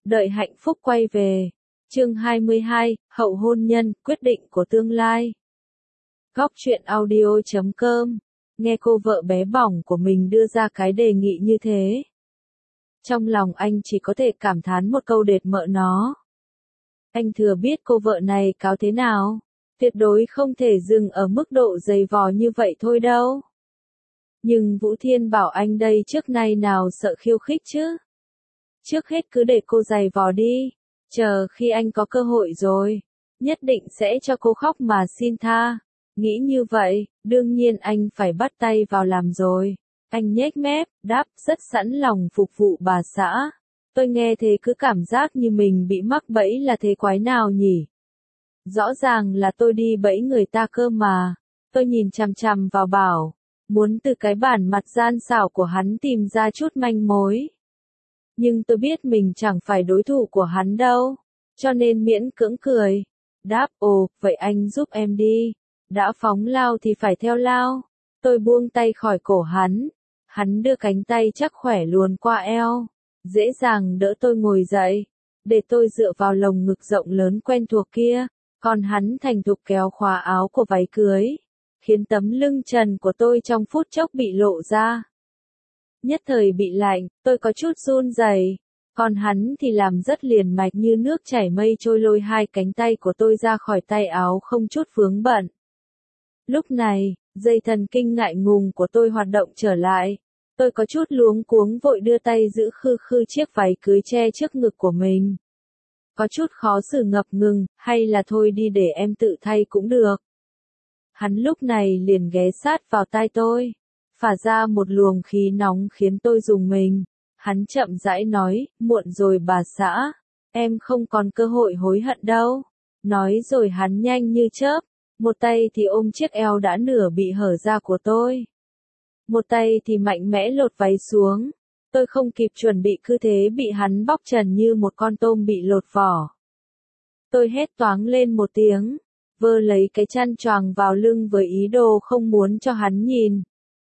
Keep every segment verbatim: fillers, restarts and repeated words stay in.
Đợi hạnh phúc quay về. Chương hai mươi hai, hậu hôn nhân, quyết định của tương lai. Góc truyện audio chấm com. Nghe cô vợ bé bỏng của mình đưa ra cái đề nghị như thế. Trong lòng anh chỉ có thể cảm thán một câu đệt mợ nó. Anh thừa biết cô vợ này cáo thế nào. Tuyệt đối không thể dừng ở mức độ dày vò như vậy thôi đâu. Nhưng Vũ Thiên bảo anh đây trước nay nào sợ khiêu khích chứ. Trước hết cứ để cô dày vò đi. Chờ khi anh có cơ hội rồi, nhất định sẽ cho cô khóc mà xin tha. Nghĩ như vậy, đương nhiên anh phải bắt tay vào làm rồi. Anh nhếch mép, đáp, rất sẵn lòng phục vụ bà xã. Tôi nghe thế cứ cảm giác như mình bị mắc bẫy là thế quái nào nhỉ? Rõ ràng là tôi đi bẫy người ta cơ mà. Tôi nhìn chằm chằm vào Bảo, muốn từ cái bản mặt gian xảo của hắn tìm ra chút manh mối. Nhưng tôi biết mình chẳng phải đối thủ của hắn đâu, cho nên miễn cưỡng cười. Đáp, ồ, vậy anh giúp em đi. Đã phóng lao thì phải theo lao. Tôi buông tay khỏi cổ hắn. Hắn đưa cánh tay chắc khỏe luồn qua eo, dễ dàng đỡ tôi ngồi dậy, để tôi dựa vào lồng ngực rộng lớn quen thuộc kia. Còn hắn thành thục kéo khóa áo của váy cưới, khiến tấm lưng trần của tôi trong phút chốc bị lộ ra. Nhất thời bị lạnh, tôi có chút run rẩy. Còn hắn thì làm rất liền mạch như nước chảy mây trôi, lôi hai cánh tay của tôi ra khỏi tay áo không chút vướng bận. Lúc này, dây thần kinh ngại ngùng của tôi hoạt động trở lại. Tôi có chút luống cuống vội đưa tay giữ khư khư chiếc váy cưới che trước ngực của mình. Có chút khó xử ngập ngừng, hay là thôi đi để em tự thay cũng được. Hắn lúc này liền ghé sát vào tai tôi, phả ra một luồng khí nóng khiến tôi rùng mình. Hắn chậm rãi nói, muộn rồi bà xã, em không còn cơ hội hối hận đâu. Nói rồi hắn nhanh như chớp, một tay thì ôm chiếc eo đã nửa bị hở ra của tôi. Một tay thì mạnh mẽ lột váy xuống. Tôi không kịp chuẩn bị cứ thế bị hắn bóc trần như một con tôm bị lột vỏ. Tôi hét toáng lên một tiếng, vơ lấy cái chăn choàng vào lưng với ý đồ không muốn cho hắn nhìn.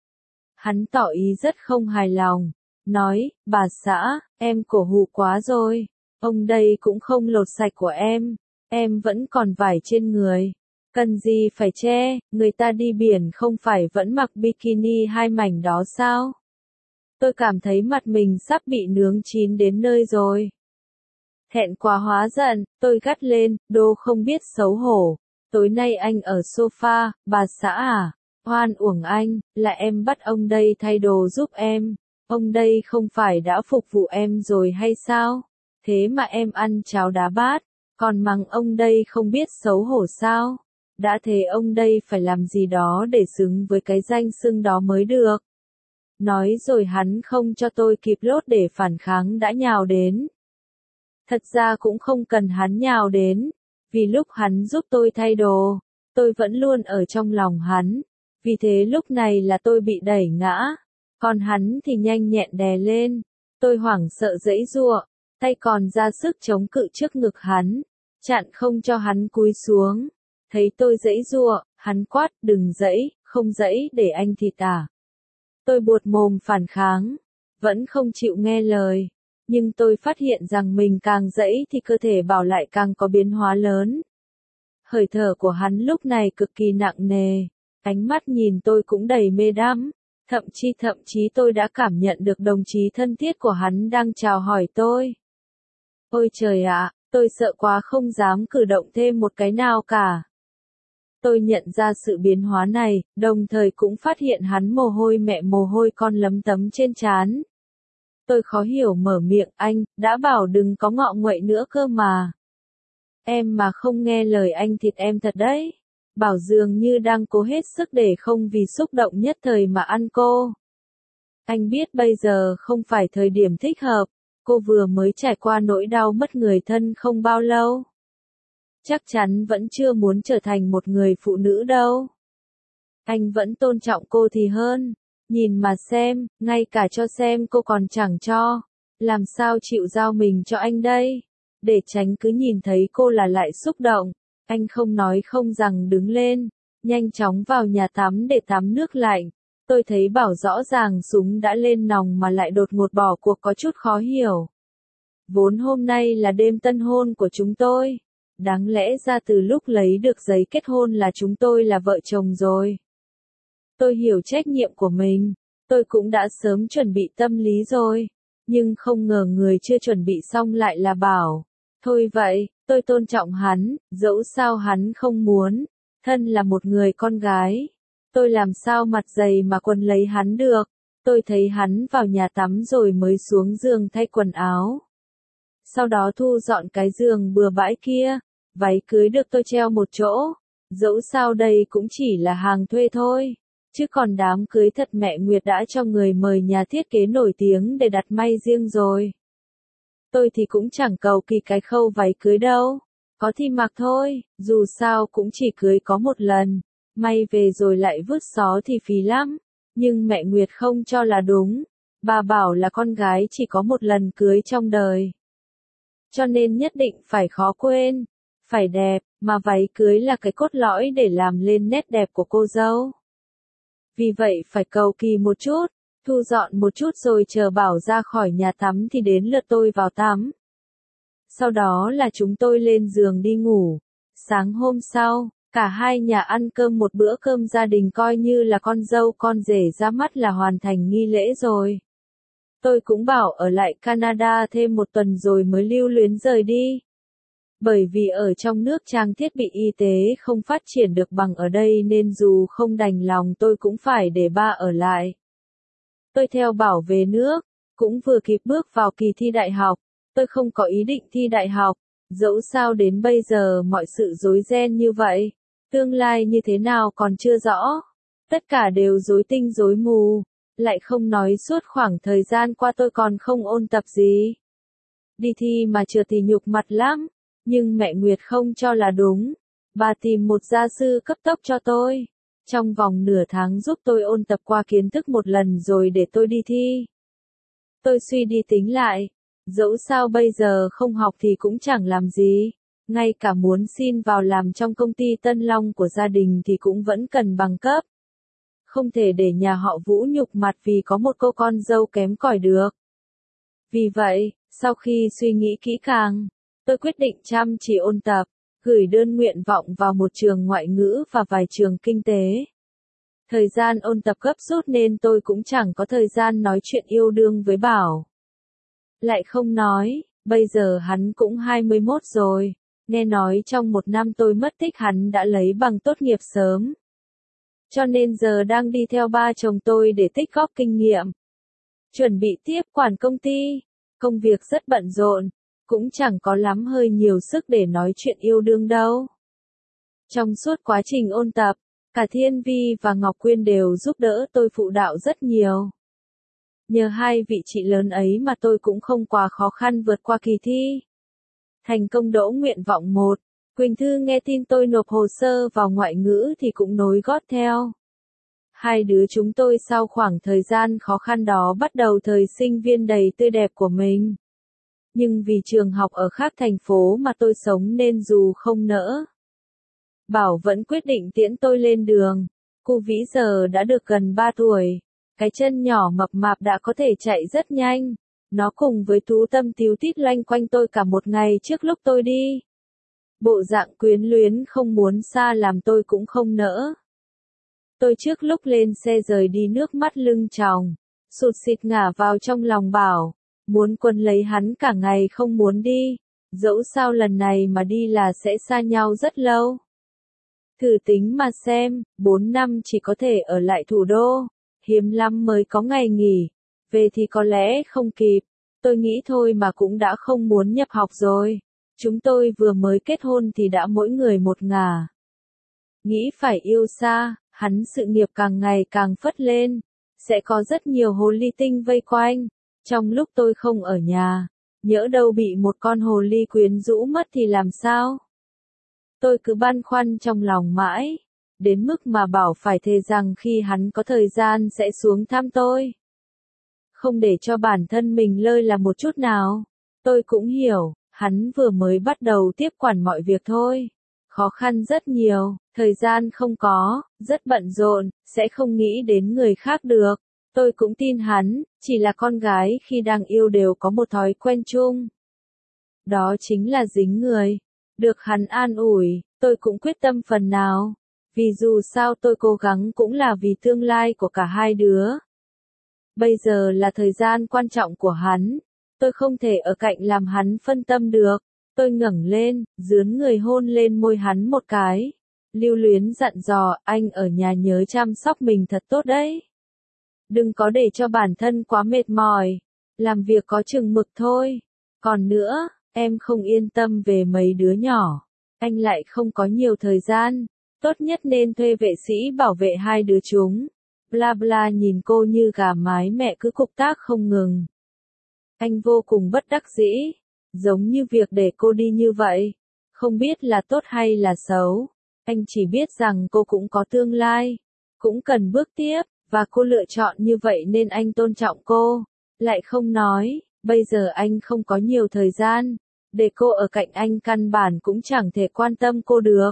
Hắn tỏ ý rất không hài lòng, nói, bà xã, em cổ hủ quá rồi, ông đây cũng không lột sạch của em, em vẫn còn vải trên người. Cần gì phải che, người ta đi biển không phải vẫn mặc bikini hai mảnh đó sao? Tôi cảm thấy mặt mình sắp bị nướng chín đến nơi rồi. Thẹn quá hóa giận, tôi gắt lên, đô không biết xấu hổ. Tối nay anh ở sofa, bà xã à? Oan uổng anh, là em bắt ông đây thay đồ giúp em. Ông đây không phải đã phục vụ em rồi hay sao? Thế mà em ăn cháo đá bát, còn mắng ông đây không biết xấu hổ sao? Đã thế ông đây phải làm gì đó để xứng với cái danh xưng đó mới được. Nói rồi hắn không cho tôi kịp lốt để phản kháng đã nhào đến. Thật ra cũng không cần hắn nhào đến, vì lúc hắn giúp tôi thay đồ, tôi vẫn luôn ở trong lòng hắn. Vì thế lúc này là tôi bị đẩy ngã, còn hắn thì nhanh nhẹn đè lên. Tôi hoảng sợ giãy giụa, tay còn ra sức chống cự trước ngực hắn, chặn không cho hắn cúi xuống. Thấy tôi giãy giụa, hắn quát, đừng giãy, không giãy để anh thịt à. Tôi buột mồm phản kháng, vẫn không chịu nghe lời. Nhưng tôi phát hiện rằng mình càng giãy thì cơ thể Bảo lại càng có biến hóa lớn. Hơi thở của hắn lúc này cực kỳ nặng nề, ánh mắt nhìn tôi cũng đầy mê đắm. Thậm chí thậm chí tôi đã cảm nhận được đồng chí thân thiết của hắn đang chào hỏi tôi. Ôi trời ạ, tôi sợ quá không dám cử động thêm một cái nào cả. Tôi nhận ra sự biến hóa này, đồng thời cũng phát hiện hắn mồ hôi mẹ mồ hôi con lấm tấm trên trán. Tôi khó hiểu mở miệng, anh, đã bảo đừng có ngọ nguậy nữa cơ mà. Em mà không nghe lời anh thịt em thật đấy. Bảo dường như đang cố hết sức để không vì xúc động nhất thời mà ăn cô. Anh biết bây giờ không phải thời điểm thích hợp, cô vừa mới trải qua nỗi đau mất người thân không bao lâu. Chắc chắn vẫn chưa muốn trở thành một người phụ nữ đâu. Anh vẫn tôn trọng cô thì hơn. Nhìn mà xem, ngay cả cho xem cô còn chẳng cho. Làm sao chịu giao mình cho anh đây? Để tránh cứ nhìn thấy cô là lại xúc động. Anh không nói không rằng đứng lên, nhanh chóng vào nhà tắm để tắm nước lạnh. Tôi thấy Bảo rõ ràng súng đã lên nòng mà lại đột ngột bỏ cuộc có chút khó hiểu. Vốn hôm nay là đêm tân hôn của chúng tôi. Đáng lẽ ra từ lúc lấy được giấy kết hôn là chúng tôi là vợ chồng rồi. Tôi hiểu trách nhiệm của mình. Tôi cũng đã sớm chuẩn bị tâm lý rồi. Nhưng không ngờ người chưa chuẩn bị xong lại là Bảo. Thôi vậy, tôi tôn trọng hắn, dẫu sao hắn không muốn. Thân là một người con gái. Tôi làm sao mặt dày mà quần lấy hắn được. Tôi thấy hắn vào nhà tắm rồi mới xuống giường thay quần áo. Sau đó thu dọn cái giường bừa bãi kia. Váy cưới được tôi treo một chỗ. Dẫu sao đây cũng chỉ là hàng thuê thôi. Chứ còn đám cưới thật mẹ Nguyệt đã cho người mời nhà thiết kế nổi tiếng để đặt may riêng rồi. Tôi thì cũng chẳng cầu kỳ cái khâu váy cưới đâu. Có thì mặc thôi, dù sao cũng chỉ cưới có một lần. May về rồi lại vứt xó thì phí lắm. Nhưng mẹ Nguyệt không cho là đúng. Bà bảo là con gái chỉ có một lần cưới trong đời. Cho nên nhất định phải khó quên. Phải đẹp, mà váy cưới là cái cốt lõi để làm lên nét đẹp của cô dâu. Vì vậy phải cầu kỳ một chút, thu dọn một chút rồi chờ Bảo ra khỏi nhà tắm thì đến lượt tôi vào tắm. Sau đó là chúng tôi lên giường đi ngủ. Sáng hôm sau, cả hai nhà ăn cơm một bữa cơm gia đình coi như là con dâu con rể ra mắt là hoàn thành nghi lễ rồi. Tôi cũng bảo ở lại Canada thêm một tuần rồi mới lưu luyến rời đi. Bởi vì ở trong nước trang thiết bị y tế không phát triển được bằng ở đây nên dù không đành lòng tôi cũng phải để ba ở lại. Tôi theo Bảo về nước, cũng vừa kịp bước vào kỳ thi đại học. Tôi không có ý định thi đại học, dẫu sao đến bây giờ mọi sự rối ren như vậy. Tương lai như thế nào còn chưa rõ. Tất cả đều rối tinh rối mù. Lại không nói suốt khoảng thời gian qua tôi còn không ôn tập gì. Đi thi mà trượt thì nhục mặt lắm. Nhưng mẹ Nguyệt không cho là đúng. Bà tìm một gia sư cấp tốc cho tôi. Trong vòng nửa tháng giúp tôi ôn tập qua kiến thức một lần rồi để tôi đi thi. Tôi suy đi tính lại. Dẫu sao bây giờ không học thì cũng chẳng làm gì. Ngay cả muốn xin vào làm trong công ty Tân Long của gia đình thì cũng vẫn cần bằng cấp. Không thể để nhà họ Vũ nhục mặt vì có một cô con dâu kém cỏi được. Vì vậy, sau khi suy nghĩ kỹ càng, tôi quyết định chăm chỉ ôn tập, gửi đơn nguyện vọng vào một trường ngoại ngữ và vài trường kinh tế. Thời gian ôn tập gấp rút nên tôi cũng chẳng có thời gian nói chuyện yêu đương với Bảo. Lại không nói, bây giờ hắn cũng hai mươi mốt rồi, nghe nói trong một năm tôi mất tích hắn đã lấy bằng tốt nghiệp sớm. Cho nên giờ đang đi theo ba chồng tôi để tích góp kinh nghiệm. Chuẩn bị tiếp quản công ty, công việc rất bận rộn, cũng chẳng có lắm hơi nhiều sức để nói chuyện yêu đương đâu. Trong suốt quá trình ôn tập, cả Thiên Vi và Ngọc Quyên đều giúp đỡ tôi phụ đạo rất nhiều. Nhờ hai vị chị lớn ấy mà tôi cũng không quá khó khăn vượt qua kỳ thi. Thành công đỗ nguyện vọng một, Quỳnh Thư nghe tin tôi nộp hồ sơ vào ngoại ngữ thì cũng nối gót theo. Hai đứa chúng tôi sau khoảng thời gian khó khăn đó bắt đầu thời sinh viên đầy tươi đẹp của mình. Nhưng vì trường học ở khác thành phố mà tôi sống nên dù không nỡ. Bảo vẫn quyết định tiễn tôi lên đường. Cô Vĩ giờ đã được gần ba tuổi. Cái chân nhỏ mập mạp đã có thể chạy rất nhanh. Nó cùng với Tú Tâm tíu tít loanh quanh tôi cả một ngày trước lúc tôi đi. Bộ dạng quyến luyến không muốn xa làm tôi cũng không nỡ. Tôi trước lúc lên xe rời đi nước mắt lưng tròng, sụt sịt ngả vào trong lòng Bảo, muốn quấn lấy hắn cả ngày không muốn đi, dẫu sao lần này mà đi là sẽ xa nhau rất lâu. Thử tính mà xem, bốn năm chỉ có thể ở lại thủ đô, hiếm lắm mới có ngày nghỉ, về thì có lẽ không kịp, tôi nghĩ thôi mà cũng đã không muốn nhập học rồi. Chúng tôi vừa mới kết hôn thì đã mỗi người một ngả. Nghĩ phải yêu xa, hắn sự nghiệp càng ngày càng phất lên, sẽ có rất nhiều hồ ly tinh vây quanh. Trong lúc tôi không ở nhà, nhỡ đâu bị một con hồ ly quyến rũ mất thì làm sao? Tôi cứ băn khoăn trong lòng mãi, đến mức mà Bảo phải thề rằng khi hắn có thời gian sẽ xuống thăm tôi. Không để cho bản thân mình lơi là một chút nào. Tôi cũng hiểu, hắn vừa mới bắt đầu tiếp quản mọi việc thôi. Khó khăn rất nhiều, thời gian không có, rất bận rộn, sẽ không nghĩ đến người khác được. Tôi cũng tin hắn, chỉ là con gái khi đang yêu đều có một thói quen chung. Đó chính là dính người. Được hắn an ủi, tôi cũng quyết tâm phần nào. Vì dù sao tôi cố gắng cũng là vì tương lai của cả hai đứa. Bây giờ là thời gian quan trọng của hắn. Tôi không thể ở cạnh làm hắn phân tâm được. Tôi ngẩng lên, dướn người hôn lên môi hắn một cái. Lưu luyến dặn dò, anh ở nhà nhớ chăm sóc mình thật tốt đấy. Đừng có để cho bản thân quá mệt mỏi. Làm việc có chừng mực thôi. Còn nữa, em không yên tâm về mấy đứa nhỏ. Anh lại không có nhiều thời gian. Tốt nhất nên thuê vệ sĩ bảo vệ hai đứa chúng. Bla bla nhìn cô như gà mái mẹ cứ cục tác không ngừng. Anh vô cùng bất đắc dĩ. Giống như việc để cô đi như vậy. Không biết là tốt hay là xấu. Anh chỉ biết rằng cô cũng có tương lai. Cũng cần bước tiếp. Và cô lựa chọn như vậy nên anh tôn trọng cô. Lại không nói, bây giờ anh không có nhiều thời gian. Để cô ở cạnh anh căn bản cũng chẳng thể quan tâm cô được.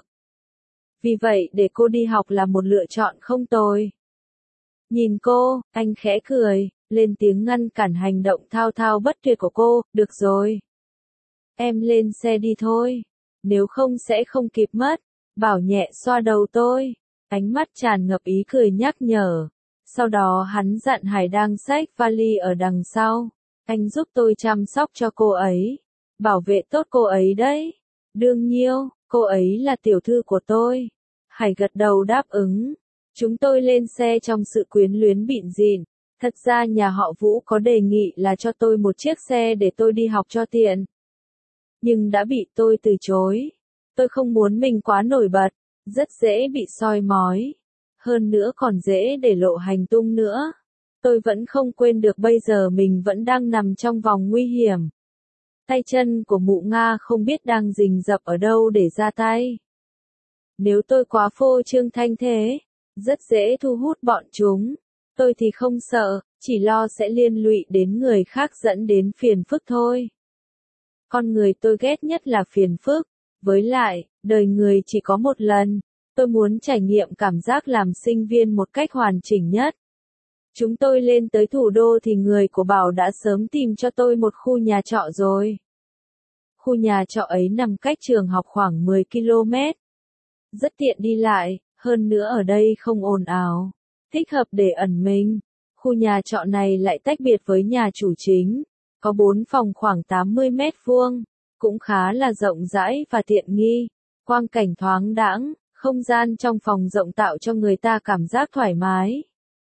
Vì vậy để cô đi học là một lựa chọn không tồi. Nhìn cô, anh khẽ cười, lên tiếng ngăn cản hành động thao thao bất tuyệt của cô. Được rồi. Em lên xe đi thôi. Nếu không sẽ không kịp mất. Bảo nhẹ xoa đầu tôi. Ánh mắt tràn ngập ý cười nhắc nhở. Sau đó hắn dặn Hải đang xách vali ở đằng sau. Anh giúp tôi chăm sóc cho cô ấy. Bảo vệ tốt cô ấy đấy. Đương nhiêu, cô ấy là tiểu thư của tôi. Hải gật đầu đáp ứng. Chúng tôi lên xe trong sự quyến luyến bịn rịn. Thật ra nhà họ Vũ có đề nghị là cho tôi một chiếc xe để tôi đi học cho tiện. Nhưng đã bị tôi từ chối. Tôi không muốn mình quá nổi bật. Rất dễ bị soi mói. Hơn nữa còn dễ để lộ hành tung nữa. Tôi vẫn không quên được bây giờ mình vẫn đang nằm trong vòng nguy hiểm. Tay chân của mụ Nga không biết đang rình rập ở đâu để ra tay. Nếu tôi quá phô trương thanh thế, rất dễ thu hút bọn chúng. Tôi thì không sợ, chỉ lo sẽ liên lụy đến người khác dẫn đến phiền phức thôi. Con người tôi ghét nhất là phiền phức. Với lại, đời người chỉ có một lần. Tôi muốn trải nghiệm cảm giác làm sinh viên một cách hoàn chỉnh nhất. Chúng tôi lên tới thủ đô thì người của Bảo đã sớm tìm cho tôi một khu nhà trọ rồi. Khu nhà trọ ấy nằm cách trường học khoảng mười ki lô mét. Rất tiện đi lại, hơn nữa ở đây không ồn ào. Thích hợp để ẩn mình. Khu nhà trọ này lại tách biệt với nhà chủ chính. Có bốn phòng khoảng tám mươi mét vuông. Cũng khá là rộng rãi và tiện nghi. Quang cảnh thoáng đãng. Không gian trong phòng rộng tạo cho người ta cảm giác thoải mái.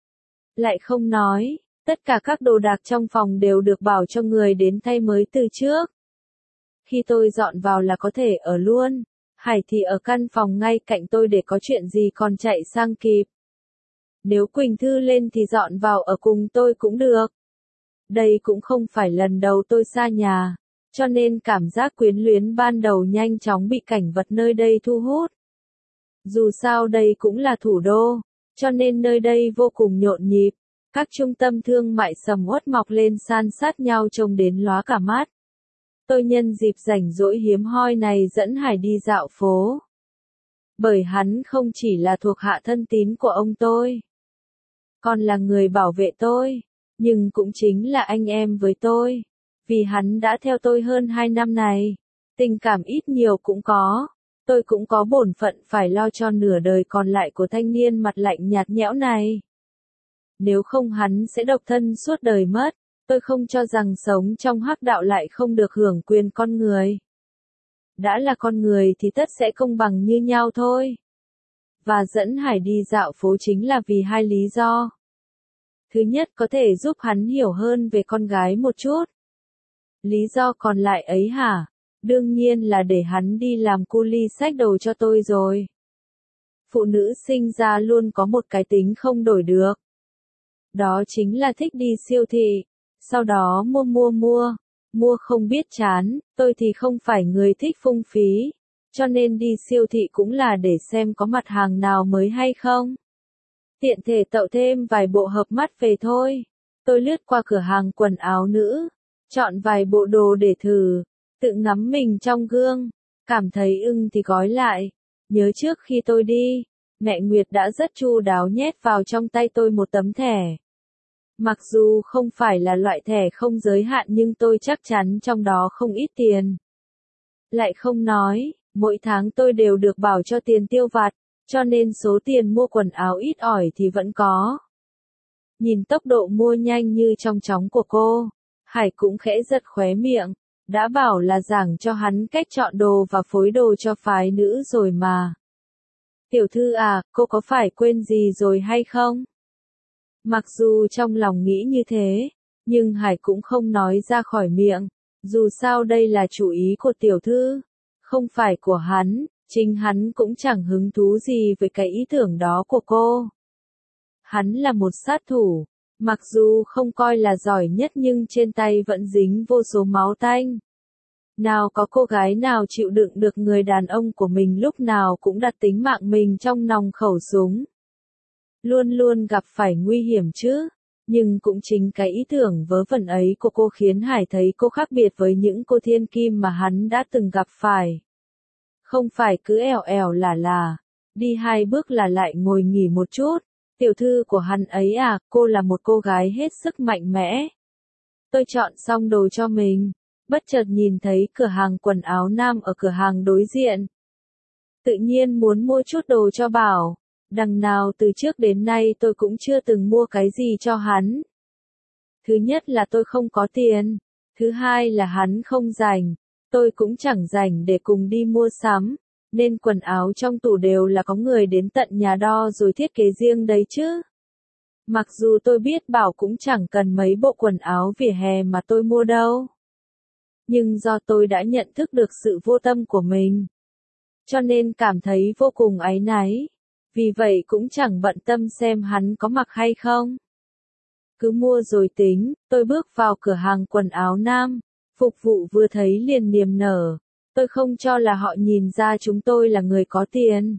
Lại không nói, tất cả các đồ đạc trong phòng đều được bảo cho người đến thay mới từ trước. Khi tôi dọn vào là có thể ở luôn. Hải thì ở căn phòng ngay cạnh tôi để có chuyện gì còn chạy sang kịp. Nếu Quỳnh Thư lên thì dọn vào ở cùng tôi cũng được. Đây cũng không phải lần đầu tôi xa nhà, cho nên cảm giác quyến luyến ban đầu nhanh chóng bị cảnh vật nơi đây thu hút. Dù sao đây cũng là thủ đô, cho nên nơi đây vô cùng nhộn nhịp. Các trung tâm thương mại sầm uất mọc lên san sát nhau trông đến lóa cả mắt. Tôi nhân dịp rảnh rỗi hiếm hoi này dẫn Hải đi dạo phố. Bởi hắn không chỉ là thuộc hạ thân tín của ông tôi, còn là người bảo vệ tôi, nhưng cũng chính là anh em với tôi. Vì hắn đã theo tôi hơn hai năm này, tình cảm ít nhiều cũng có. Tôi cũng có bổn phận phải lo cho nửa đời còn lại của thanh niên mặt lạnh nhạt nhẽo này. Nếu không hắn sẽ độc thân suốt đời mất. Tôi không cho rằng sống trong hắc đạo lại không được hưởng quyền con người. Đã là con người thì tất sẽ công bằng như nhau thôi. Và dẫn Hải đi dạo phố chính là vì hai lý do. Thứ nhất có thể giúp hắn hiểu hơn về con gái một chút. Lý do còn lại ấy hả? Đương nhiên là để hắn đi làm cu li xách đồ cho tôi rồi. Phụ nữ sinh ra luôn có một cái tính không đổi được. Đó chính là thích đi siêu thị. Sau đó mua mua mua. Mua không biết chán, tôi thì không phải người thích phung phí. Cho nên đi siêu thị cũng là để xem có mặt hàng nào mới hay không. Tiện thể tậu thêm vài bộ hợp mắt về thôi. Tôi lướt qua cửa hàng quần áo nữ. Chọn vài bộ đồ để thử. Tự ngắm mình trong gương. Cảm thấy ưng thì gói lại. Nhớ trước khi tôi đi, mẹ Nguyệt đã rất chu đáo nhét vào trong tay tôi một tấm thẻ. Mặc dù không phải là loại thẻ không giới hạn nhưng tôi chắc chắn trong đó không ít tiền. Lại không nói, mỗi tháng tôi đều được bảo cho tiền tiêu vặt, cho nên số tiền mua quần áo ít ỏi thì vẫn có. Nhìn tốc độ mua nhanh như trong chóng của cô, Hải cũng khẽ giật khóe miệng, đã bảo là giảng cho hắn cách chọn đồ và phối đồ cho phái nữ rồi mà. Tiểu thư à, cô có phải quên gì rồi hay không? Mặc dù trong lòng nghĩ như thế, nhưng Hải cũng không nói ra khỏi miệng, dù sao đây là chủ ý của tiểu thư, không phải của hắn, chính hắn cũng chẳng hứng thú gì với cái ý tưởng đó của cô. Hắn là một sát thủ, mặc dù không coi là giỏi nhất nhưng trên tay vẫn dính vô số máu tanh. Nào có cô gái nào chịu đựng được người đàn ông của mình lúc nào cũng đặt tính mạng mình trong nòng khẩu súng. Luôn luôn gặp phải nguy hiểm chứ, nhưng cũng chính cái ý tưởng vớ vẩn ấy của cô khiến Hải thấy cô khác biệt với những cô thiên kim mà hắn đã từng gặp phải. Không phải cứ ẻo ẻo lả lả, đi hai bước là lại ngồi nghỉ một chút. Tiểu thư của hắn ấy à, cô là một cô gái hết sức mạnh mẽ. Tôi chọn xong đồ cho mình, bất chợt nhìn thấy cửa hàng quần áo nam ở cửa hàng đối diện. Tự nhiên muốn mua chút đồ cho Bảo, đằng nào từ trước đến nay tôi cũng chưa từng mua cái gì cho hắn. Thứ nhất là tôi không có tiền, thứ hai là hắn không rảnh, tôi cũng chẳng rảnh để cùng đi mua sắm, nên quần áo trong tủ đều là có người đến tận nhà đo rồi thiết kế riêng đấy chứ. Mặc dù tôi biết Bảo cũng chẳng cần mấy bộ quần áo vỉa hè mà tôi mua đâu. Nhưng do tôi đã nhận thức được sự vô tâm của mình, cho nên cảm thấy vô cùng áy náy, vì vậy cũng chẳng bận tâm xem hắn có mặc hay không. Cứ mua rồi tính, tôi bước vào cửa hàng quần áo nam, phục vụ vừa thấy liền niềm nở, tôi không cho là họ nhìn ra chúng tôi là người có tiền.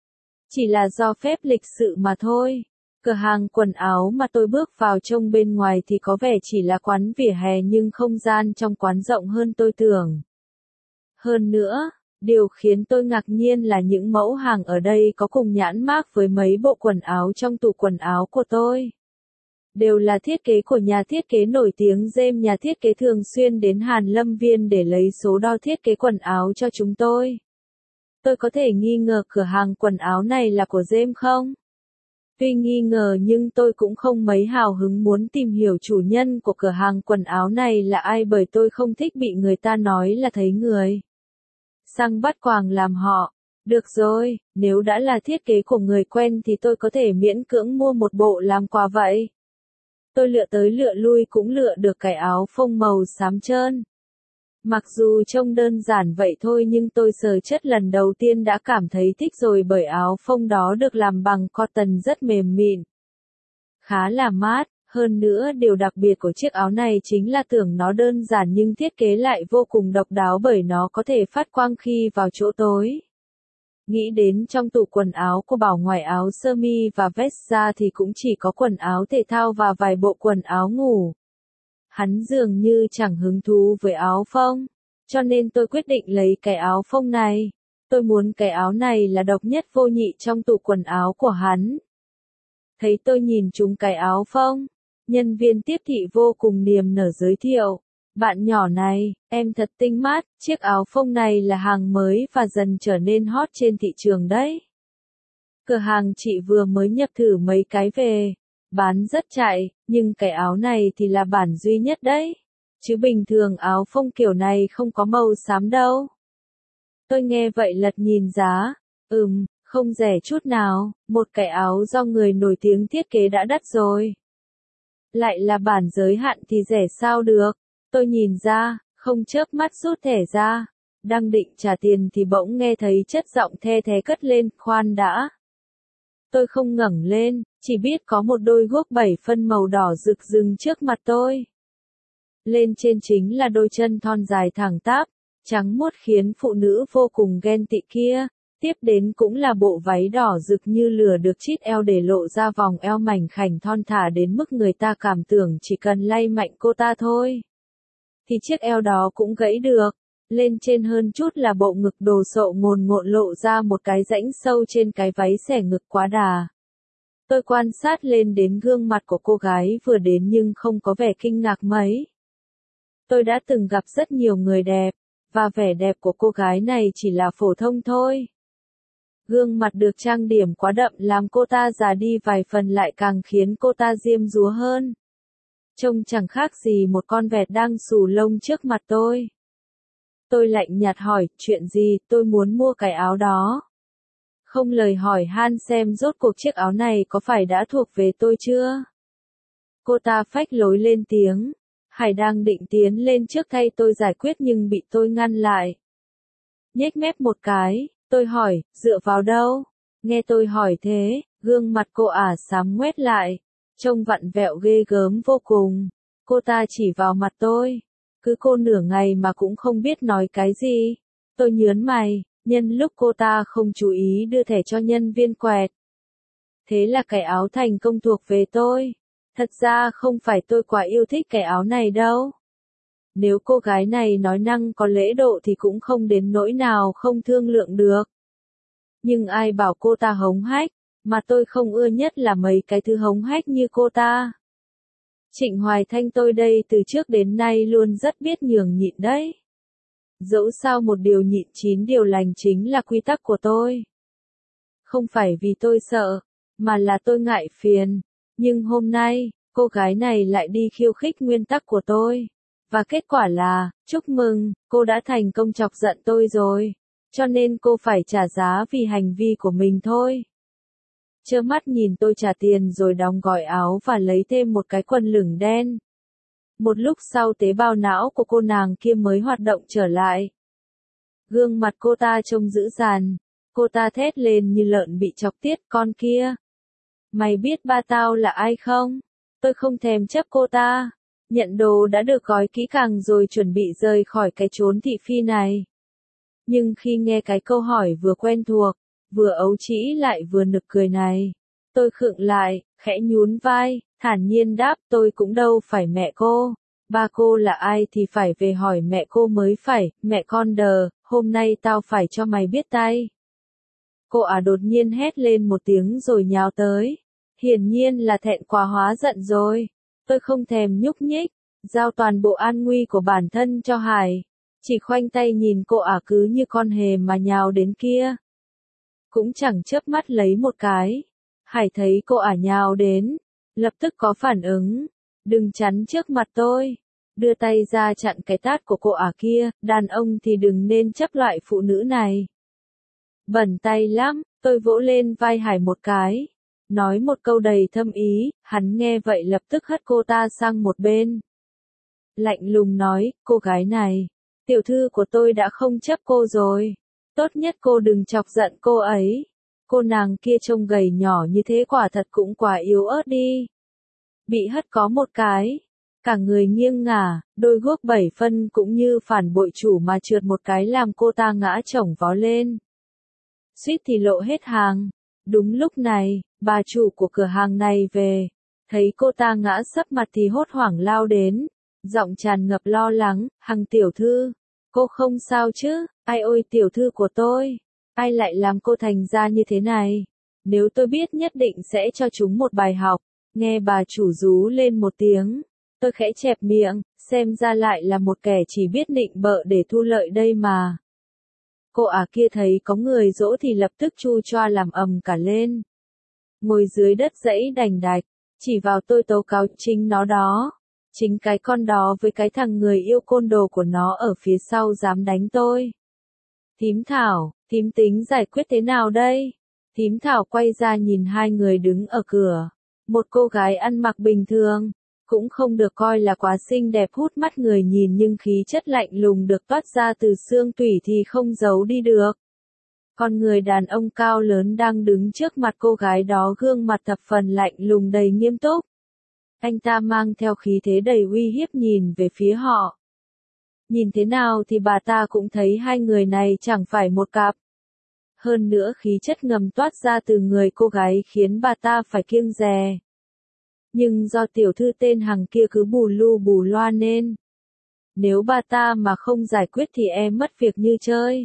Chỉ là do phép lịch sự mà thôi. Cửa hàng quần áo mà tôi bước vào trông bên ngoài thì có vẻ chỉ là quán vỉa hè nhưng không gian trong quán rộng hơn tôi tưởng. Hơn nữa, điều khiến tôi ngạc nhiên là những mẫu hàng ở đây có cùng nhãn mác với mấy bộ quần áo trong tủ quần áo của tôi. Đều là thiết kế của nhà thiết kế nổi tiếng James, nhà thiết kế thường xuyên đến Hàn Lâm Viên để lấy số đo thiết kế quần áo cho chúng tôi. Tôi có thể nghi ngờ cửa hàng quần áo này là của James không? Tuy nghi ngờ nhưng tôi cũng không mấy hào hứng muốn tìm hiểu chủ nhân của cửa hàng quần áo này là ai, bởi tôi không thích bị người ta nói là thấy người săn bắt quàng làm họ. Được rồi, nếu đã là thiết kế của người quen thì tôi có thể miễn cưỡng mua một bộ làm quà vậy. Tôi lựa tới lựa lui cũng lựa được cái áo phông màu xám trơn. Mặc dù trông đơn giản vậy thôi nhưng tôi sờ chất lần đầu tiên đã cảm thấy thích rồi, bởi áo phông đó được làm bằng cotton rất mềm mịn, khá là mát. Hơn nữa điều đặc biệt của chiếc áo này chính là tưởng nó đơn giản nhưng thiết kế lại vô cùng độc đáo, bởi nó có thể phát quang khi vào chỗ tối. Nghĩ đến trong tủ quần áo của Bảo ngoài áo sơ mi và vest ra thì cũng chỉ có quần áo thể thao và vài bộ quần áo ngủ. Hắn dường như chẳng hứng thú với áo phông, cho nên tôi quyết định lấy cái áo phông này. Tôi muốn cái áo này là độc nhất vô nhị trong tủ quần áo của hắn. Thấy tôi nhìn trúng cái áo phông, nhân viên tiếp thị vô cùng niềm nở giới thiệu. Bạn nhỏ này, em thật tinh mắt, chiếc áo phông này là hàng mới và dần trở nên hot trên thị trường đấy. Cửa hàng chị vừa mới nhập thử mấy cái về, bán rất chạy, nhưng cái áo này thì là bản duy nhất đấy. Chứ bình thường áo phông kiểu này không có màu xám đâu. Tôi nghe vậy lật nhìn giá, ừm, không rẻ chút nào, một cái áo do người nổi tiếng thiết kế đã đắt rồi. Lại là bản giới hạn thì rẻ sao được. Tôi nhìn ra, không chớp mắt rút thẻ ra, đang định trả tiền thì bỗng nghe thấy chất giọng the thé cất lên, khoan đã. Tôi không ngẩng lên, chỉ biết có một đôi guốc bảy phân màu đỏ rực rừng trước mặt tôi. Lên trên chính là đôi chân thon dài thẳng tắp, trắng muốt khiến phụ nữ vô cùng ghen tị kia. Tiếp đến cũng là bộ váy đỏ rực như lửa được chít eo để lộ ra vòng eo mảnh khảnh thon thả đến mức người ta cảm tưởng chỉ cần lay mạnh cô ta thôi thì chiếc eo đó cũng gãy được. Lên trên hơn chút là bộ ngực đồ sộ ngồn ngộn lộ ra một cái rãnh sâu trên cái váy xẻ ngực quá đà. Tôi quan sát lên đến gương mặt của cô gái vừa đến nhưng không có vẻ kinh ngạc mấy. Tôi đã từng gặp rất nhiều người đẹp, và vẻ đẹp của cô gái này chỉ là phổ thông thôi. Gương mặt được trang điểm quá đậm làm cô ta già đi vài phần lại càng khiến cô ta diêm dúa hơn. Trông chẳng khác gì một con vẹt đang xù lông trước mặt tôi. Tôi lạnh nhạt hỏi, chuyện gì, tôi muốn mua cái áo đó. Không lời hỏi han xem rốt cuộc chiếc áo này có phải đã thuộc về tôi chưa. Cô ta phách lối lên tiếng. Hải đang định tiến lên trước thay tôi giải quyết nhưng bị tôi ngăn lại. Nhếch mép một cái, tôi hỏi, dựa vào đâu? Nghe tôi hỏi thế, gương mặt cô ả xám ngoét lại, trông vặn vẹo ghê gớm vô cùng. Cô ta chỉ vào mặt tôi, cứ cô nửa ngày mà cũng không biết nói cái gì. Tôi nhớn mày, nhân lúc cô ta không chú ý đưa thẻ cho nhân viên quẹt. Thế là cái áo thành công thuộc về tôi. Thật ra không phải tôi quá yêu thích cái áo này đâu. Nếu cô gái này nói năng có lễ độ thì cũng không đến nỗi nào không thương lượng được. Nhưng ai bảo cô ta hống hách, mà tôi không ưa nhất là mấy cái thứ hống hách như cô ta. Trịnh Hoài Thanh tôi đây từ trước đến nay luôn rất biết nhường nhịn đấy. Dẫu sao một điều nhịn chín điều lành chính là quy tắc của tôi. Không phải vì tôi sợ, mà là tôi ngại phiền. Nhưng hôm nay, cô gái này lại đi khiêu khích nguyên tắc của tôi. Và kết quả là, chúc mừng, cô đã thành công chọc giận tôi rồi. Cho nên cô phải trả giá vì hành vi của mình thôi. Trơ mắt nhìn tôi trả tiền rồi đóng gói áo và lấy thêm một cái quần lửng đen. Một lúc sau tế bào não của cô nàng kia mới hoạt động trở lại. Gương mặt cô ta trông dữ dằn. Cô ta thét lên như lợn bị chọc tiết, con kia. Mày biết ba tao là ai không? Tôi không thèm chấp cô ta. Nhận đồ đã được gói kỹ càng rồi chuẩn bị rời khỏi cái chốn thị phi này. Nhưng khi nghe cái câu hỏi vừa quen thuộc, vừa ấu trĩ lại vừa nực cười này, tôi khựng lại, khẽ nhún vai, thản nhiên đáp tôi cũng đâu phải mẹ cô. Ba cô là ai thì phải về hỏi mẹ cô mới phải, mẹ con đờ, hôm nay tao phải cho mày biết tay. Cô ả đột nhiên hét lên một tiếng rồi nhào tới. Hiển nhiên là thẹn quá hóa giận rồi. Tôi không thèm nhúc nhích, giao toàn bộ an nguy của bản thân cho Hải. Chỉ khoanh tay nhìn cô ả cứ như con hề mà nhào đến kia. Cũng chẳng chớp mắt lấy một cái. Hải thấy cô ả nhào đến, lập tức có phản ứng. Đừng chắn trước mặt tôi. Đưa tay ra chặn cái tát của cô ả kia, đàn ông thì đừng nên chấp loại phụ nữ này. Bẩn tay lắm, tôi vỗ lên vai Hải một cái. Nói một câu đầy thâm ý, hắn nghe vậy lập tức hất cô ta sang một bên. Lạnh lùng nói, cô gái này, tiểu thư của tôi đã không chấp cô rồi. Tốt nhất cô đừng chọc giận cô ấy. Cô nàng kia trông gầy nhỏ như thế quả thật cũng quá yếu ớt đi. Bị hất có một cái. Cả người nghiêng ngả, đôi guốc bảy phân cũng như phản bội chủ mà trượt một cái làm cô ta ngã chổng vó lên. Suýt thì lộ hết hàng. Đúng lúc này, bà chủ của cửa hàng này về. Thấy cô ta ngã sấp mặt thì hốt hoảng lao đến. Giọng tràn ngập lo lắng, Hằng tiểu thư. Cô không sao chứ, ai ôi tiểu thư của tôi. Ai lại làm cô thành ra như thế này. Nếu tôi biết nhất định sẽ cho chúng một bài học. Nghe bà chủ rú lên một tiếng. Tôi khẽ chẹp miệng, xem ra lại là một kẻ chỉ biết nịnh bợ để thu lợi đây mà. Cô ả kia thấy có người dỗ thì lập tức chu choa làm ầm cả lên. Ngồi dưới đất dãy đành đạch, chỉ vào tôi tố cáo chính nó đó. Chính cái con đó với cái thằng người yêu côn đồ của nó ở phía sau dám đánh tôi. Thím Thảo, thím tính giải quyết thế nào đây? Thím Thảo quay ra nhìn hai người đứng ở cửa. Một cô gái ăn mặc bình thường. Cũng không được coi là quá xinh đẹp hút mắt người nhìn nhưng khí chất lạnh lùng được toát ra từ xương tủy thì không giấu đi được. Còn người đàn ông cao lớn đang đứng trước mặt cô gái đó gương mặt thập phần lạnh lùng đầy nghiêm túc. Anh ta mang theo khí thế đầy uy hiếp nhìn về phía họ. Nhìn thế nào thì bà ta cũng thấy hai người này chẳng phải một cặp. Hơn nữa khí chất ngầm toát ra từ người cô gái khiến bà ta phải kiêng dè. Nhưng do tiểu thư tên Hằng kia cứ bù lu bù loa nên. Nếu bà ta mà không giải quyết thì em mất việc như chơi.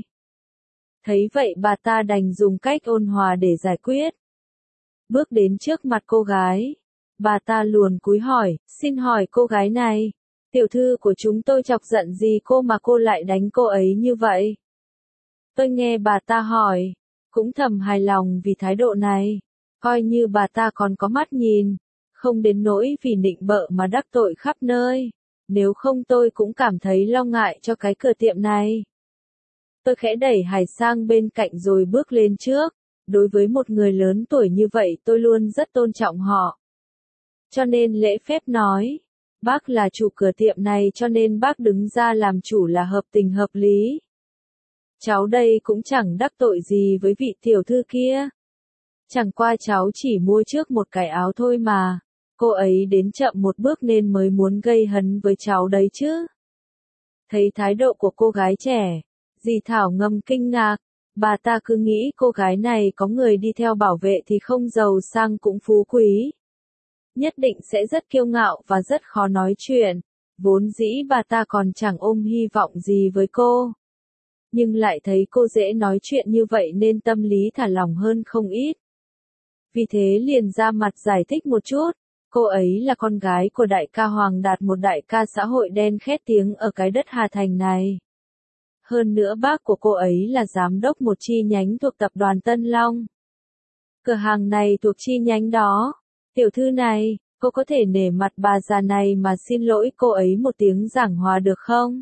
Thấy vậy bà ta đành dùng cách ôn hòa để giải quyết. Bước đến trước mặt cô gái. Bà ta luồn cúi hỏi, xin hỏi cô gái này. Tiểu thư của chúng tôi chọc giận gì cô mà cô lại đánh cô ấy như vậy? Tôi nghe bà ta hỏi, cũng thầm hài lòng vì thái độ này, coi như bà ta còn có mắt nhìn, không đến nỗi vì nịnh bợ mà đắc tội khắp nơi, nếu không tôi cũng cảm thấy lo ngại cho cái cửa tiệm này. Tôi khẽ đẩy Hải sang bên cạnh rồi bước lên trước, đối với một người lớn tuổi như vậy tôi luôn rất tôn trọng họ. Cho nên lễ phép nói, bác là chủ cửa tiệm này cho nên bác đứng ra làm chủ là hợp tình hợp lý. Cháu đây cũng chẳng đắc tội gì với vị tiểu thư kia. Chẳng qua cháu chỉ mua trước một cái áo thôi mà, cô ấy đến chậm một bước nên mới muốn gây hấn với cháu đấy chứ. Thấy thái độ của cô gái trẻ, dì Thảo ngầm kinh ngạc, bà ta cứ nghĩ cô gái này có người đi theo bảo vệ thì không giàu sang cũng phú quý. Nhất định sẽ rất kiêu ngạo và rất khó nói chuyện, vốn dĩ bà ta còn chẳng ôm hy vọng gì với cô. Nhưng lại thấy cô dễ nói chuyện như vậy nên tâm lý thả lỏng hơn không ít. Vì thế liền ra mặt giải thích một chút, cô ấy là con gái của đại ca Hoàng Đạt, một đại ca xã hội đen khét tiếng ở cái đất Hà Thành này. Hơn nữa bác của cô ấy là giám đốc một chi nhánh thuộc tập đoàn Tân Long. Cửa hàng này thuộc chi nhánh đó. Tiểu thư này, cô có thể nể mặt bà già này mà xin lỗi cô ấy một tiếng giảng hòa được không?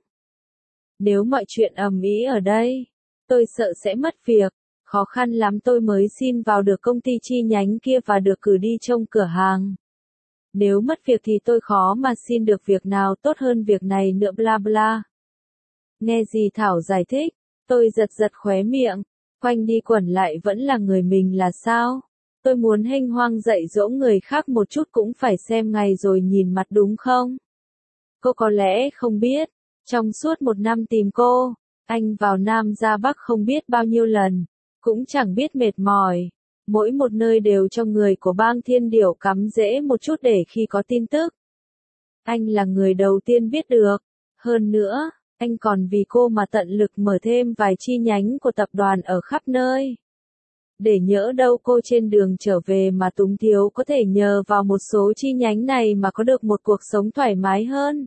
Nếu mọi chuyện ầm ĩ ở đây, tôi sợ sẽ mất việc, khó khăn lắm tôi mới xin vào được công ty chi nhánh kia và được cử đi trông cửa hàng. Nếu mất việc thì tôi khó mà xin được việc nào tốt hơn việc này nữa bla bla. Nghe dì Thảo giải thích, tôi giật giật khóe miệng, quanh đi quẩn lại vẫn là người mình là sao? Tôi muốn hênh hoang dạy dỗ người khác một chút cũng phải xem ngày rồi nhìn mặt đúng không? Cô có lẽ không biết, trong suốt một năm tìm cô, anh vào Nam ra Bắc không biết bao nhiêu lần, cũng chẳng biết mệt mỏi. Mỗi một nơi đều cho người của bang Thiên Điểu cắm rễ một chút để khi có tin tức. Anh là người đầu tiên biết được. Hơn nữa, anh còn vì cô mà tận lực mở thêm vài chi nhánh của tập đoàn ở khắp nơi. Để nhỡ đâu cô trên đường trở về mà túng thiếu có thể nhờ vào một số chi nhánh này mà có được một cuộc sống thoải mái hơn.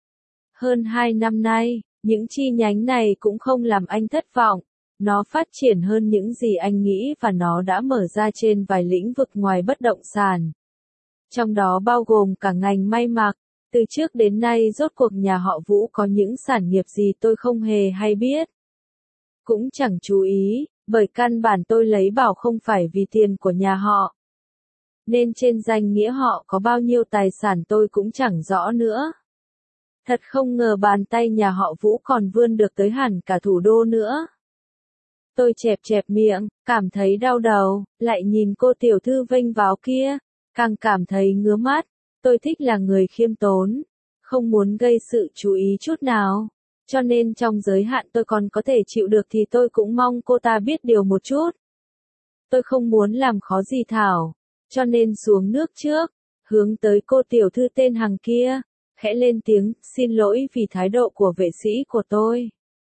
Hơn hai năm nay, những chi nhánh này cũng không làm anh thất vọng. Nó phát triển hơn những gì anh nghĩ và nó đã mở ra trên vài lĩnh vực ngoài bất động sản. Trong đó bao gồm cả ngành may mặc. Từ trước đến nay rốt cuộc nhà họ Vũ có những sản nghiệp gì tôi không hề hay biết. Cũng chẳng chú ý, bởi căn bản tôi lấy bảo không phải vì tiền của nhà họ. Nên trên danh nghĩa họ có bao nhiêu tài sản tôi cũng chẳng rõ nữa. Thật không ngờ bàn tay nhà họ Vũ còn vươn được tới hẳn cả thủ đô nữa. Tôi chẹp chẹp miệng, cảm thấy đau đầu, lại nhìn cô tiểu thư vênh váo kia, càng cảm thấy ngứa mắt. Tôi thích là người khiêm tốn, không muốn gây sự chú ý chút nào, cho nên trong giới hạn tôi còn có thể chịu được thì tôi cũng mong cô ta biết điều một chút. Tôi không muốn làm khó dì Thảo, cho nên xuống nước trước, hướng tới cô tiểu thư tên Hằng kia, khẽ lên tiếng, xin lỗi vì thái độ của vệ sĩ của tôi.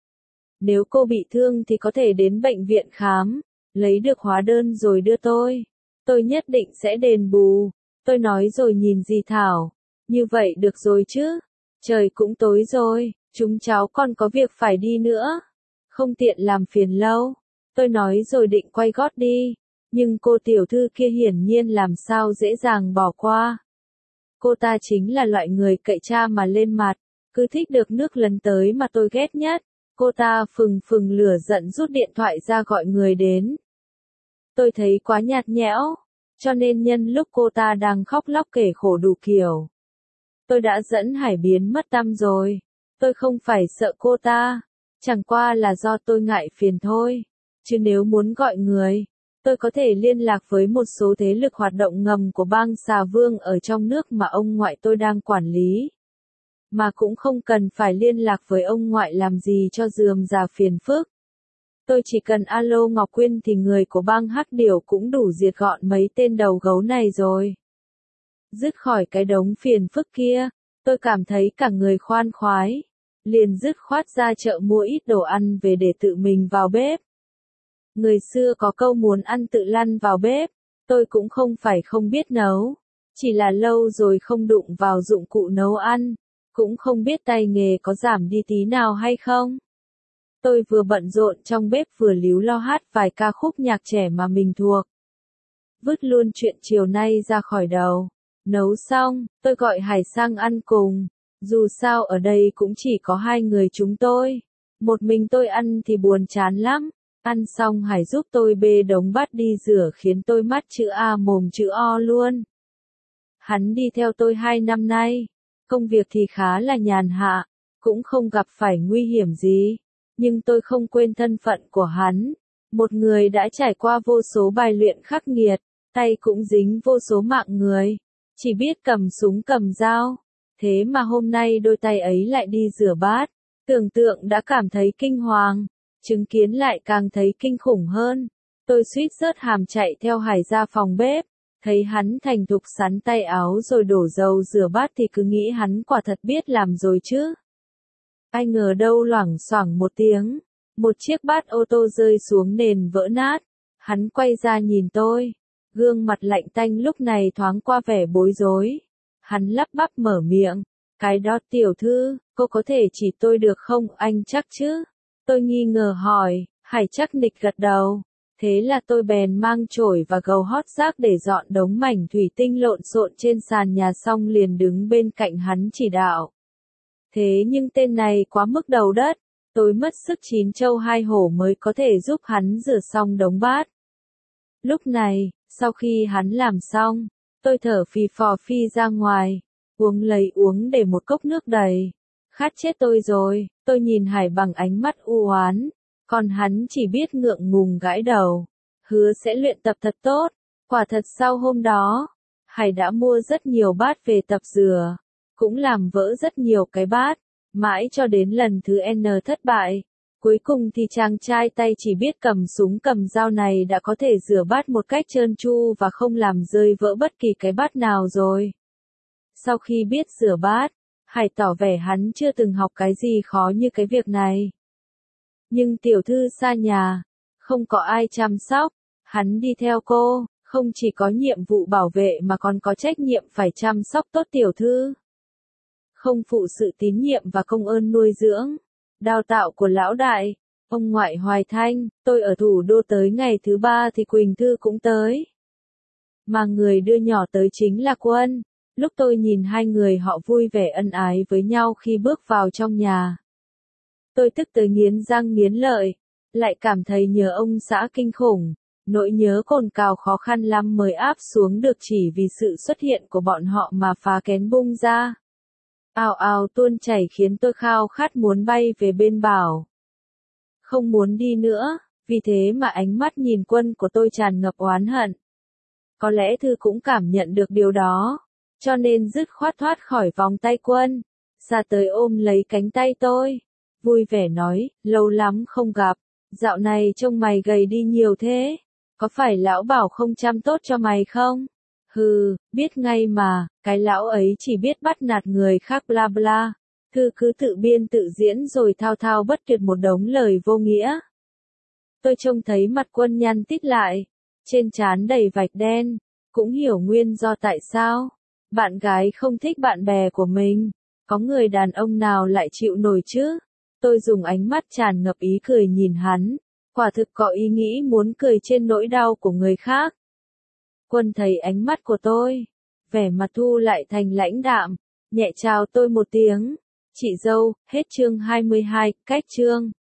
Nếu cô bị thương thì có thể đến bệnh viện khám, lấy được hóa đơn rồi đưa tôi. Tôi nhất định sẽ đền bù. Tôi nói rồi nhìn dì Thảo. Như vậy được rồi chứ. Trời cũng tối rồi, chúng cháu còn có việc phải đi nữa. Không tiện làm phiền lâu. Tôi nói rồi định quay gót đi. Nhưng cô tiểu thư kia hiển nhiên làm sao dễ dàng bỏ qua. Cô ta chính là loại người cậy cha mà lên mặt, cứ thích được nước lấn tới mà tôi ghét nhất. Cô ta phừng phừng lửa giận rút điện thoại ra gọi người đến. Tôi thấy quá nhạt nhẽo, cho nên nhân lúc cô ta đang khóc lóc kể khổ đủ kiểu. Tôi đã dẫn Hải biến mất tăm rồi. Tôi không phải sợ cô ta, chẳng qua là do tôi ngại phiền thôi. Chứ nếu muốn gọi người, tôi có thể liên lạc với một số thế lực hoạt động ngầm của bang Xà Vương ở trong nước mà ông ngoại tôi đang quản lý. Mà cũng không cần phải liên lạc với ông ngoại làm gì cho rườm rà phiền phức. Tôi chỉ cần alo Ngọc Quyên thì người của bang Hắc Điểu cũng đủ diệt gọn mấy tên đầu gấu này rồi. Dứt khỏi cái đống phiền phức kia, tôi cảm thấy cả người khoan khoái. Liền dứt khoát ra chợ mua ít đồ ăn về để tự mình vào bếp. Người xưa có câu muốn ăn tự lăn vào bếp, tôi cũng không phải không biết nấu. Chỉ là lâu rồi không đụng vào dụng cụ nấu ăn. cũng không biết tay nghề có giảm đi tí nào hay không. Tôi vừa bận rộn trong bếp vừa líu lo hát vài ca khúc nhạc trẻ mà mình thuộc. Vứt luôn chuyện chiều nay ra khỏi đầu. Nấu xong, tôi gọi Hải sang ăn cùng. Dù sao ở đây cũng chỉ có hai người chúng tôi. Một mình tôi ăn thì buồn chán lắm. Ăn xong Hải giúp tôi bê đống bát đi rửa khiến tôi mắt chữ A mồm chữ O luôn. Hắn đi theo tôi hai năm nay. Công việc thì khá là nhàn hạ, cũng không gặp phải nguy hiểm gì. Nhưng tôi không quên thân phận của hắn. Một người đã trải qua vô số bài luyện khắc nghiệt, tay cũng dính vô số mạng người. Chỉ biết cầm súng cầm dao. Thế mà hôm nay đôi tay ấy lại đi rửa bát. Tưởng tượng đã cảm thấy kinh hoàng. Chứng kiến lại càng thấy kinh khủng hơn. Tôi suýt rớt hàm chạy theo Hải ra phòng bếp. Thấy hắn thành thục sắn tay áo rồi đổ dầu rửa bát thì cứ nghĩ hắn quả thật biết làm rồi chứ. Ai ngờ đâu loảng xoảng một tiếng. Một chiếc bát ô tô rơi xuống nền vỡ nát. Hắn quay ra nhìn tôi. Gương mặt lạnh tanh lúc này thoáng qua vẻ bối rối. Hắn lắp bắp mở miệng. Cái đó tiểu thư, cô có thể chỉ tôi được không anh chắc chứ? Tôi nghi ngờ hỏi, Hải chắc nịch gật đầu. Thế là tôi bèn mang chổi và gầu hót rác để dọn đống mảnh thủy tinh lộn xộn trên sàn nhà xong liền đứng bên cạnh hắn chỉ đạo. Thế nhưng tên này quá mức đầu đất, tôi mất sức chín châu hai hổ mới có thể giúp hắn rửa xong đống bát. Lúc này, sau khi hắn làm xong, tôi thở phì phò phi ra ngoài, uống lấy uống để một cốc nước đầy. Khát chết tôi rồi, tôi nhìn Hải bằng ánh mắt u oán, còn hắn chỉ biết ngượng ngùng gãi đầu, hứa sẽ luyện tập thật tốt. Quả thật sau hôm đó, Hải đã mua rất nhiều bát về tập rửa, cũng làm vỡ rất nhiều cái bát, mãi cho đến lần thứ N thất bại. Cuối cùng thì chàng trai tay chỉ biết cầm súng cầm dao này đã có thể rửa bát một cách trơn tru và không làm rơi vỡ bất kỳ cái bát nào rồi. Sau khi biết rửa bát, Hải tỏ vẻ hắn chưa từng học cái gì khó như cái việc này. Nhưng tiểu thư xa nhà, không có ai chăm sóc, hắn đi theo cô, không chỉ có nhiệm vụ bảo vệ mà còn có trách nhiệm phải chăm sóc tốt tiểu thư. Không phụ sự tín nhiệm và công ơn nuôi dưỡng, đào tạo của lão đại, ông ngoại Hoài Thanh, tôi ở thủ đô tới ngày thứ ba thì Quỳnh Thư cũng tới. Mà người đưa nhỏ tới chính là Quân. Lúc tôi nhìn hai người họ vui vẻ ân ái với nhau khi bước vào trong nhà. Tôi tức tới nghiến răng nghiến lợi, lại cảm thấy nhớ ông xã kinh khủng, nỗi nhớ cồn cào khó khăn lắm mới áp xuống được chỉ vì sự xuất hiện của bọn họ mà phá kén bung ra. Ào ào tuôn chảy khiến tôi khao khát muốn bay về bên Bảo. Không muốn đi nữa, vì thế mà ánh mắt nhìn Quân của tôi tràn ngập oán hận. Có lẽ Thư cũng cảm nhận được điều đó, cho nên dứt khoát thoát khỏi vòng tay Quân, ra tới ôm lấy cánh tay tôi, vui vẻ nói, lâu lắm không gặp, dạo này trông mày gầy đi nhiều thế, có phải lão bảo không chăm tốt cho mày không? Hừ, biết ngay mà, cái lão ấy chỉ biết bắt nạt người khác bla bla. Thư cứ tự biên tự diễn rồi thao thao bất tuyệt một đống lời vô nghĩa. Tôi trông thấy mặt Quân nhăn tít lại, trên trán đầy vạch đen, cũng hiểu nguyên do tại sao. Bạn gái không thích bạn bè của mình, có người đàn ông nào lại chịu nổi chứ? Tôi dùng ánh mắt tràn ngập ý cười nhìn hắn, quả thực có ý nghĩ muốn cười trên nỗi đau của người khác. Quân thấy ánh mắt của tôi, vẻ mặt thu lại thành lãnh đạm, nhẹ chào tôi một tiếng. Chị dâu, hết chương hai mươi hai, cách chương.